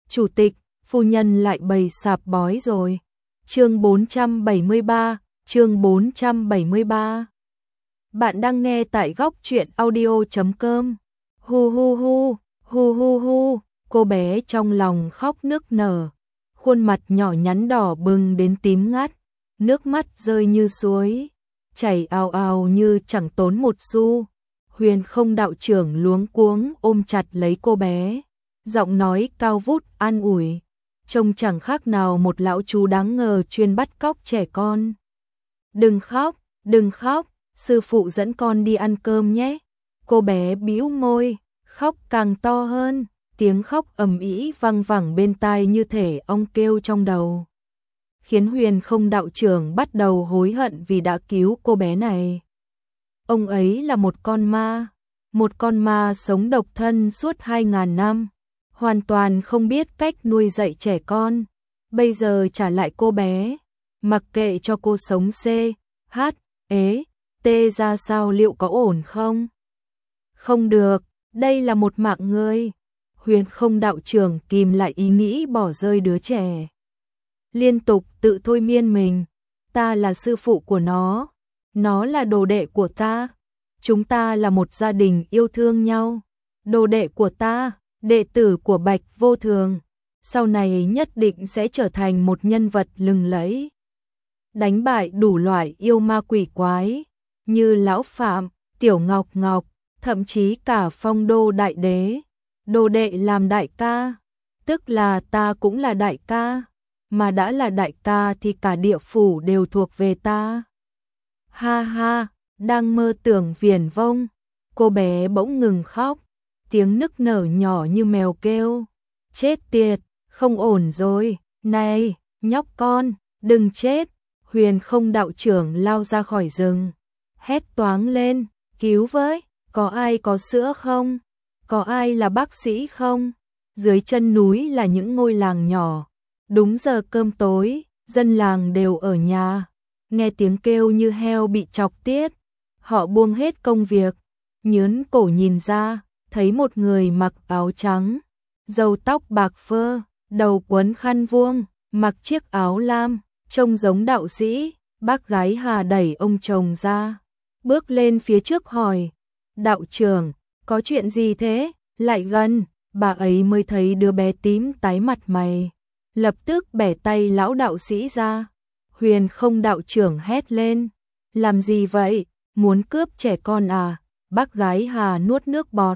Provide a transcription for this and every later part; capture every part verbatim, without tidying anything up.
chủ tịch, phu nhân lại bày sạp bói rồi. Chương bốn trăm bảy mươi ba, chương bốn trăm bảy mươi ba. Bạn đang nghe tại góc truyện audio chấm com. Hu hu hu, hu hu hu, cô bé trong lòng khóc nức nở, khuôn mặt nhỏ nhắn đỏ bừng đến tím ngắt, nước mắt rơi như suối, chảy ào ào như chẳng tốn một xu. Huyền Không đạo trưởng luống cuống ôm chặt lấy cô bé, giọng nói cao vút an ủi, trông chẳng khác nào một lão chú đáng ngờ chuyên bắt cóc trẻ con. Đừng khóc, đừng khóc, sư phụ dẫn con đi ăn cơm nhé. Cô bé bĩu môi, khóc càng to hơn, tiếng khóc ầm ĩ vang vẳng bên tai như thể ong kêu trong đầu, khiến Huyền Không đạo trưởng bắt đầu hối hận vì đã cứu cô bé này. Ông ấy là một con ma, một con ma sống độc thân suốt hai ngàn năm, hoàn toàn không biết cách nuôi dạy trẻ con. Bây giờ trả lại cô bé, mặc kệ cho cô sống C, H, ế, T ra sao, liệu có ổn không? Không được, đây là một mạng người. Huyền Không đạo trưởng kìm lại ý nghĩ bỏ rơi đứa trẻ, liên tục tự thôi miên mình. Ta là sư phụ của nó, nó là đồ đệ của ta, chúng ta là một gia đình yêu thương nhau. Đồ đệ của ta, đệ tử của Bạch Vô Thường, sau này nhất định sẽ trở thành một nhân vật lừng lẫy, đánh bại đủ loại yêu ma quỷ quái như Lão Phạm, Tiểu Ngọc Ngọc, thậm chí cả Phong Đô Đại Đế. Đồ đệ làm đại ca, tức là ta cũng là đại ca, mà đã là đại ca thì cả địa phủ đều thuộc về ta. Ha ha, đang mơ tưởng viển vông. Cô bé bỗng ngừng khóc, tiếng nức nở nhỏ như mèo kêu. Chết tiệt, không ổn rồi, này, nhóc con, đừng chết. Huyền Không đạo trưởng lao ra khỏi rừng, hét toáng lên, cứu với, có ai có sữa không? Có ai là bác sĩ không? Dưới chân núi là những ngôi làng nhỏ, đúng giờ cơm tối, dân làng đều ở nhà, nghe tiếng kêu như heo bị chọc tiết. Họ buông hết công việc, nhớn cổ nhìn ra, thấy một người mặc áo trắng, râu tóc bạc phơ, đầu quấn khăn vuông, mặc chiếc áo lam, trông giống đạo sĩ. Bác gái Hà đẩy ông chồng ra, bước lên phía trước hỏi, đạo trưởng, có chuyện gì thế? Lại gần, bà ấy mới thấy đứa bé tím tái mặt mày, lập tức bẻ tay lão đạo sĩ ra. Huyền Không đạo trưởng hét lên, làm gì vậy? Muốn cướp trẻ con à? Bác gái Hà nuốt nước bọt.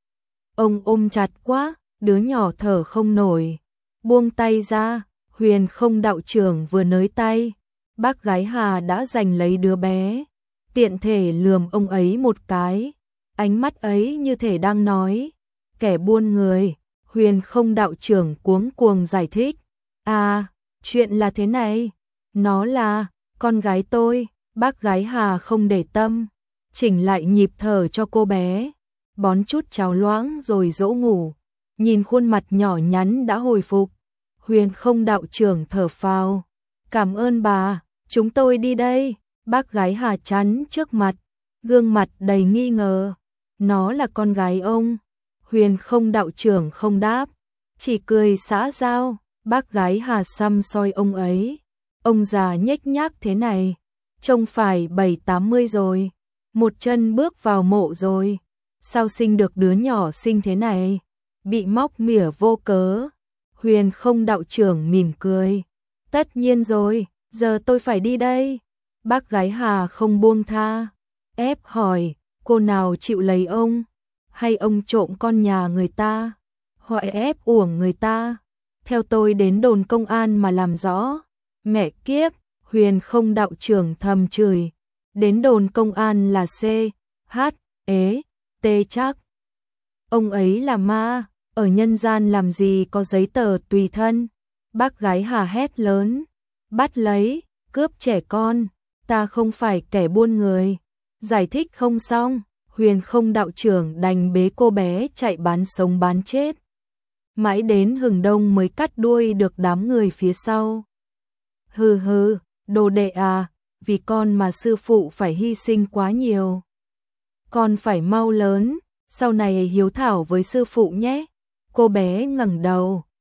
Ông ôm chặt quá, đứa nhỏ thở không nổi. Buông tay ra. Huyền Không đạo trưởng vừa nới tay, bác gái Hà đã giành lấy đứa bé, tiện thể lườm ông ấy một cái. Ánh mắt ấy như thể đang nói, kẻ buôn người. Huyền Không đạo trưởng cuống cuồng giải thích, à, chuyện là thế này, nó là con gái tôi. Bác gái Hà không để tâm, chỉnh lại nhịp thở cho cô bé, bón chút cháo loãng rồi dỗ ngủ. Nhìn khuôn mặt nhỏ nhắn đã hồi phục, Huyền Không đạo trưởng thở phào, cảm ơn bà, chúng tôi đi đây. Bác gái Hà chắn trước mặt, gương mặt đầy nghi ngờ, nó là con gái ông. Huyền Không đạo trưởng không đáp, chỉ cười xã giao. Bác gái Hà xăm soi ông ấy, ông già nhếch nhác thế này, trông phải bảy tám mươi rồi, một chân bước vào mộ rồi, sao sinh được đứa nhỏ xinh thế này, bị móc mỉa vô cớ. Huyền Không đạo trưởng mỉm cười, tất nhiên rồi, giờ tôi phải đi đây. Bác gái Hà không buông tha, ép hỏi, cô nào chịu lấy ông? Hay ông trộm con nhà người ta, hoặc ép uổng người ta? Theo tôi đến đồn công an mà làm rõ. Mẹ kiếp, Huyền Không đạo trưởng thầm chửi, đến đồn công an là C, H, ế, T chắc. Ông ấy là ma, ở nhân gian làm gì có giấy tờ tùy thân. Bác gái Hà hét lớn, bắt lấy, cướp trẻ con, ta không phải kẻ buôn người. Giải thích không xong, Huyền Không đạo trưởng đành bế cô bé chạy bán sống bán chết. Mãi đến hừng đông mới cắt đuôi được đám người phía sau. Hừ hừ, đồ đệ à, vì con mà sư phụ phải hy sinh quá nhiều. Con phải mau lớn, sau này hiếu thảo với sư phụ nhé. Cô bé ngẩng đầu,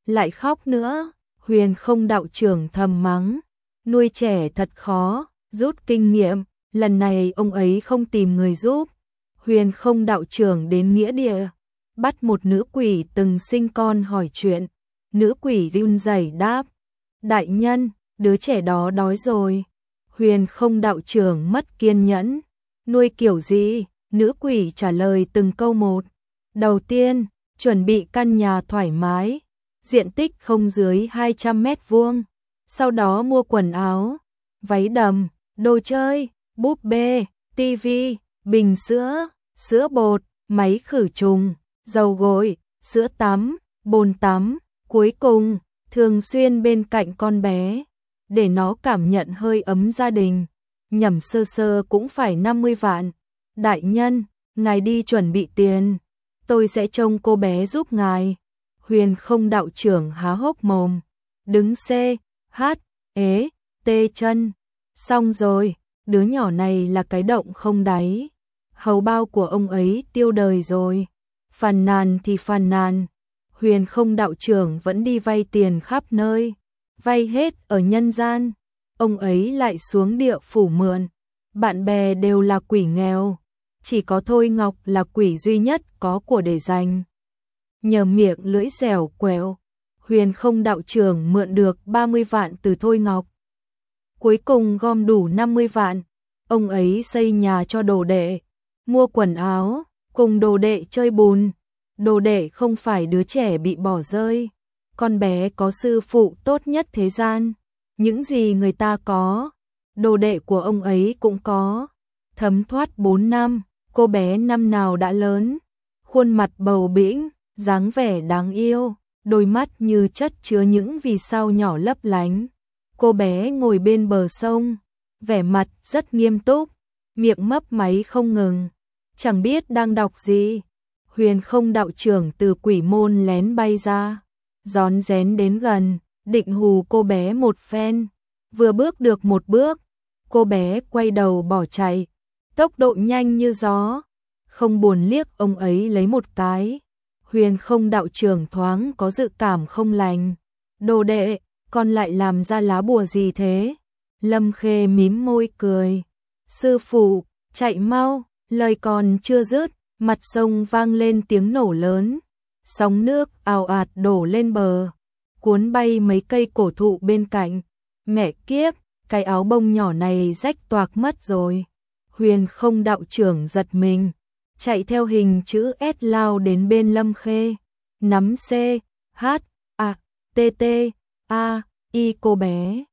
lại khóc nữa. Huyền không đạo trưởng thầm mắng, nuôi trẻ thật khó, rút kinh nghiệm, lần này ông ấy không tìm người giúp. Huyền không đạo trưởng đến nghĩa địa, bắt một nữ quỷ từng sinh con hỏi chuyện. Nữ quỷ run rẩy đáp, đại nhân, đứa trẻ đó đói rồi. Huyền không đạo trưởng mất kiên nhẫn, nuôi kiểu gì? Nữ quỷ trả lời từng câu một. Đầu tiên, chuẩn bị căn nhà thoải mái, diện tích không dưới hai trăm mét vuông. Sau đó mua quần áo, váy đầm, đồ chơi, búp bê, tivi, bình sữa, sữa bột, máy khử trùng, dầu gội, sữa tắm, bồn tắm. Cuối cùng, thường xuyên bên cạnh con bé, để nó cảm nhận hơi ấm gia đình. Nhẩm sơ sơ cũng phải năm mươi vạn. Đại nhân, ngài đi chuẩn bị tiền, tôi sẽ trông cô bé giúp ngài. Huyền không đạo trưởng há hốc mồm, đứng C, H, ế, tê chân. Xong rồi, đứa nhỏ này là cái động không đáy. Hầu bao của ông ấy tiêu đời rồi. Phàn nàn thì phàn nàn. Huyền không đạo trưởng vẫn đi vay tiền khắp nơi, vay hết ở nhân gian, ông ấy lại xuống địa phủ mượn. Bạn bè đều là quỷ nghèo, chỉ có Thôi Ngọc là quỷ duy nhất có của để dành. Nhờ miệng lưỡi dẻo quẹo, Huyền không đạo trưởng mượn được ba mươi vạn từ Thôi Ngọc. Cuối cùng gom đủ năm mươi vạn, ông ấy xây nhà cho đồ đệ, mua quần áo, cùng đồ đệ chơi bùn. Đồ đệ không phải đứa trẻ bị bỏ rơi, con bé có sư phụ tốt nhất thế gian. Những gì người ta có, đồ đệ của ông ấy cũng có. Thấm thoát bốn năm, cô bé năm nào đã lớn, khuôn mặt bầu bĩnh, dáng vẻ đáng yêu, đôi mắt như chất chứa những vì sao nhỏ lấp lánh. Cô bé ngồi bên bờ sông, vẻ mặt rất nghiêm túc, miệng mấp máy không ngừng, chẳng biết đang đọc gì. Huyền không đạo trưởng từ quỷ môn lén bay ra, rón rén đến gần, định hù cô bé một phen. Vừa bước được một bước, cô bé quay đầu bỏ chạy, tốc độ nhanh như gió, không buồn liếc ông ấy lấy một cái. Huyền không đạo trưởng thoáng có dự cảm không lành. Đồ đệ, con lại làm ra lá bùa gì thế? Lâm Khê mím môi cười. Sư phụ, chạy mau, lời còn chưa dứt, mặt sông vang lên tiếng nổ lớn, sóng nước ào ạt đổ lên bờ, cuốn bay mấy cây cổ thụ bên cạnh. Mẹ kiếp, cái áo bông nhỏ này rách toạc mất rồi. Huyền không đạo trưởng giật mình, chạy theo hình chữ S lao đến bên Lâm Khê, nắm C, H, A, T, T, A, I cô bé.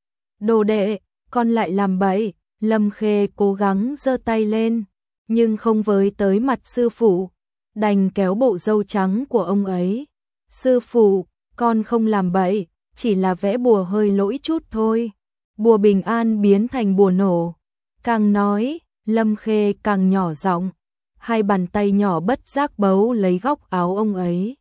Đồ đệ, con lại làm bậy. Lâm Khê cố gắng giơ tay lên, nhưng không với tới mặt sư phụ, đành kéo bộ râu trắng của ông ấy. Sư phụ, con không làm bậy, chỉ là vẽ bùa hơi lỗi chút thôi. Bùa bình an biến thành bùa nổ. Càng nói, Lâm Khê càng nhỏ giọng, hai bàn tay nhỏ bất giác bấu lấy góc áo ông ấy.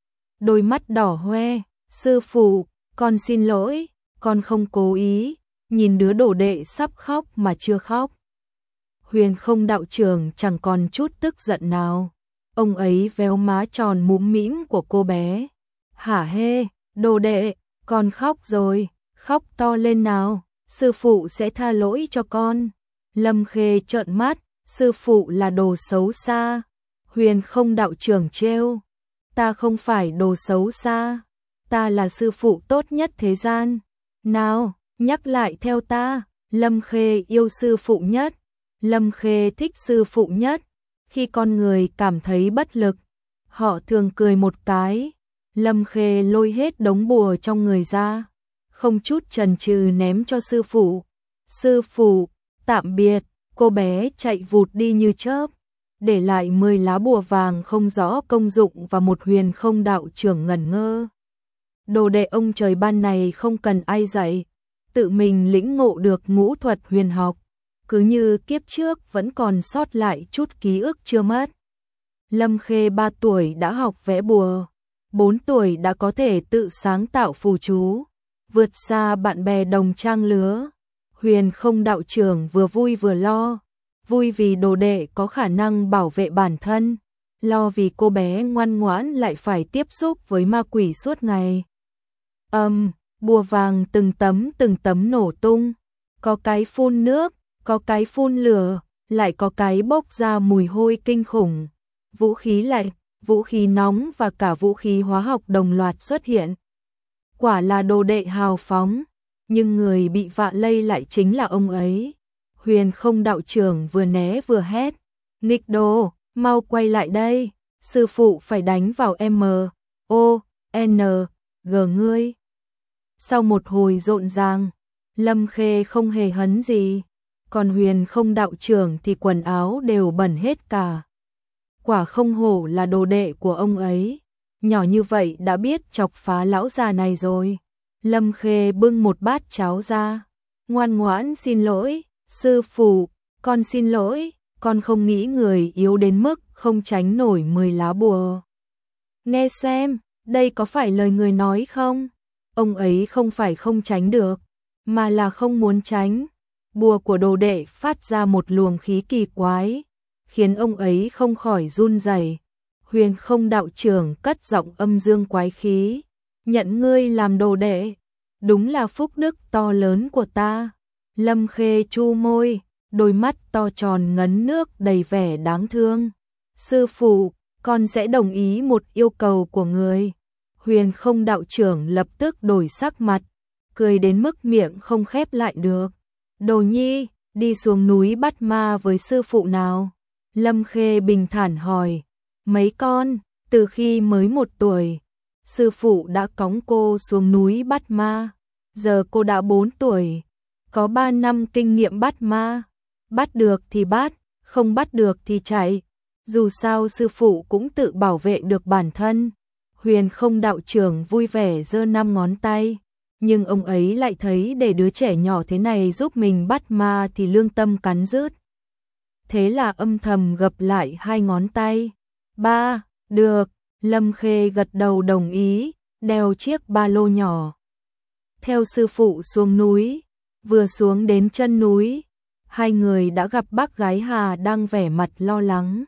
Đôi mắt đỏ hoe, sư phụ, con xin lỗi, con không cố ý. Nhìn đứa đồ đệ sắp khóc mà chưa khóc. Huyền không đạo trưởng chẳng còn chút tức giận nào. Ông ấy véo má tròn mũm mĩm của cô bé. Hả hê, đồ đệ, con khóc rồi, khóc to lên nào, sư phụ sẽ tha lỗi cho con. Lâm Khê trợn mắt, sư phụ là đồ xấu xa. Huyền không đạo trưởng trêu, ta không phải đồ xấu xa, ta là sư phụ tốt nhất thế gian. Nào, nhắc lại theo ta, Lâm Khê yêu sư phụ nhất. Lâm Khê thích sư phụ nhất. Khi con người cảm thấy bất lực, họ thường cười một cái. Lâm Khê lôi hết đống bùa trong người ra, không chút chần chừ ném cho sư phụ. Sư phụ, tạm biệt. Cô bé chạy vụt đi như chớp, để lại mười lá bùa vàng không rõ công dụng và một huyền không đạo trưởng ngẩn ngơ. Đồ đệ ông trời ban này không cần ai dạy, tự mình lĩnh ngộ được ngũ thuật huyền học, cứ như kiếp trước vẫn còn sót lại chút ký ức chưa mất. Lâm Khê ba tuổi đã học vẽ bùa, bốn tuổi đã có thể tự sáng tạo phù chú, vượt xa bạn bè đồng trang lứa. Huyền không đạo trưởng vừa vui vừa lo, vui vì đồ đệ có khả năng bảo vệ bản thân, lo vì cô bé ngoan ngoãn lại phải tiếp xúc với ma quỷ suốt ngày. Âm, um, bùa vàng từng tấm từng tấm nổ tung, có cái phun nước, có cái phun lửa, lại có cái bốc ra mùi hôi kinh khủng. Vũ khí lạnh, vũ khí nóng và cả vũ khí hóa học đồng loạt xuất hiện. Quả là đồ đệ hào phóng, nhưng người bị vạ lây lại chính là ông ấy. Huyền Không đạo trưởng vừa né vừa hét, nghịch đồ, mau quay lại đây, sư phụ phải đánh vào M, O, N, G ngươi. Sau một hồi rộn ràng, Lâm Khê không hề hấn gì, còn Huyền Không đạo trưởng thì quần áo đều bẩn hết cả. Quả không hổ là đồ đệ của ông ấy, nhỏ như vậy đã biết chọc phá lão già này rồi. Lâm Khê bưng một bát cháo ra, ngoan ngoãn xin lỗi, sư phụ, con xin lỗi, con không nghĩ người yếu đến mức không tránh nổi mười lá bùa. Nghe xem, đây có phải lời người nói không? Ông ấy không phải không tránh được, mà là không muốn tránh. Bùa của đồ đệ phát ra một luồng khí kỳ quái, khiến ông ấy không khỏi run rẩy. Huyền Không đạo trưởng cất giọng âm dương quái khí, nhận ngươi làm đồ đệ, đúng là phúc đức to lớn của ta. Lâm Khê chu môi, đôi mắt to tròn ngấn nước đầy vẻ đáng thương. Sư phụ, con sẽ đồng ý một yêu cầu của người. Huyền Không đạo trưởng lập tức đổi sắc mặt, cười đến mức miệng không khép lại được. Đồ nhi, đi xuống núi bắt ma với sư phụ nào? Lâm Khê bình thản hỏi. Mấy con, từ khi mới một tuổi, sư phụ đã cõng cô xuống núi bắt ma. Giờ cô đã bốn tuổi, có ba năm kinh nghiệm bắt ma. Bắt được thì bắt, không bắt được thì chạy. Dù sao sư phụ cũng tự bảo vệ được bản thân. Huyền Không đạo trưởng vui vẻ giơ năm ngón tay, nhưng ông ấy lại thấy để đứa trẻ nhỏ thế này giúp mình bắt ma thì lương tâm cắn rứt. Thế là âm thầm gập lại hai ngón tay. Ba, được, Lâm Khê gật đầu đồng ý, đeo chiếc ba lô nhỏ. Theo sư phụ xuống núi, vừa xuống đến chân núi, hai người đã gặp bác gái Hà đang vẻ mặt lo lắng.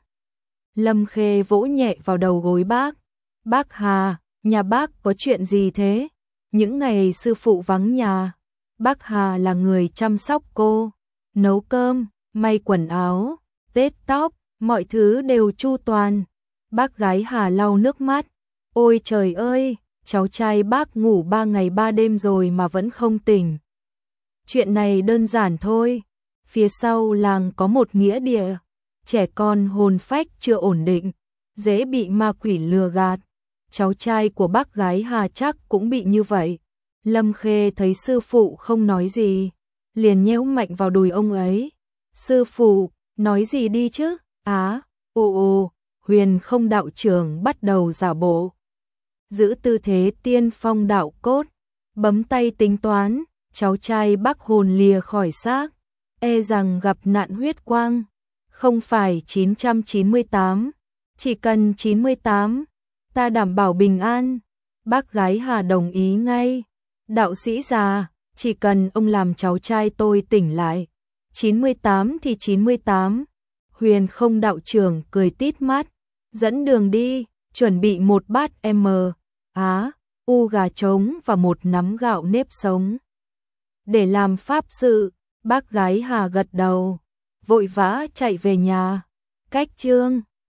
Lâm Khê vỗ nhẹ vào đầu gối bác. Bác Hà, nhà bác có chuyện gì thế? Những ngày sư phụ vắng nhà, bác Hà là người chăm sóc cô, nấu cơm, may quần áo, tết tóc, mọi thứ đều chu toàn. Bác gái Hà lau nước mắt. Ôi trời ơi, cháu trai bác ngủ ba ngày ba đêm rồi mà vẫn không tỉnh. Chuyện này đơn giản thôi. Phía sau làng có một nghĩa địa, trẻ con hồn phách chưa ổn định, dễ bị ma quỷ lừa gạt. Cháu trai của bác gái Hà chắc cũng bị như vậy. Lâm Khê thấy sư phụ không nói gì, liền nhéo mạnh vào đùi ông ấy. Sư phụ, nói gì đi chứ? Á, ồ ồ, Huyền Không đạo trưởng bắt đầu giả bộ. Giữ tư thế tiên phong đạo cốt, bấm tay tính toán, cháu trai bác hồn lìa khỏi xác, e rằng gặp nạn huyết quang. Không phải chín trăm chín mươi tám, chỉ cần chín mươi tám, ta đảm bảo bình an. Bác gái Hà đồng ý ngay. Đạo sĩ già, chỉ cần ông làm cháu trai tôi tỉnh lại, chín mươi tám thì chín mươi tám. Huyền Không đạo trưởng cười tít mắt, dẫn đường đi, chuẩn bị một bát M, Á, U gà trống và một nắm gạo nếp sống. Để làm pháp sự, bác gái Hà gật đầu, vội vã chạy về nhà. Cách chương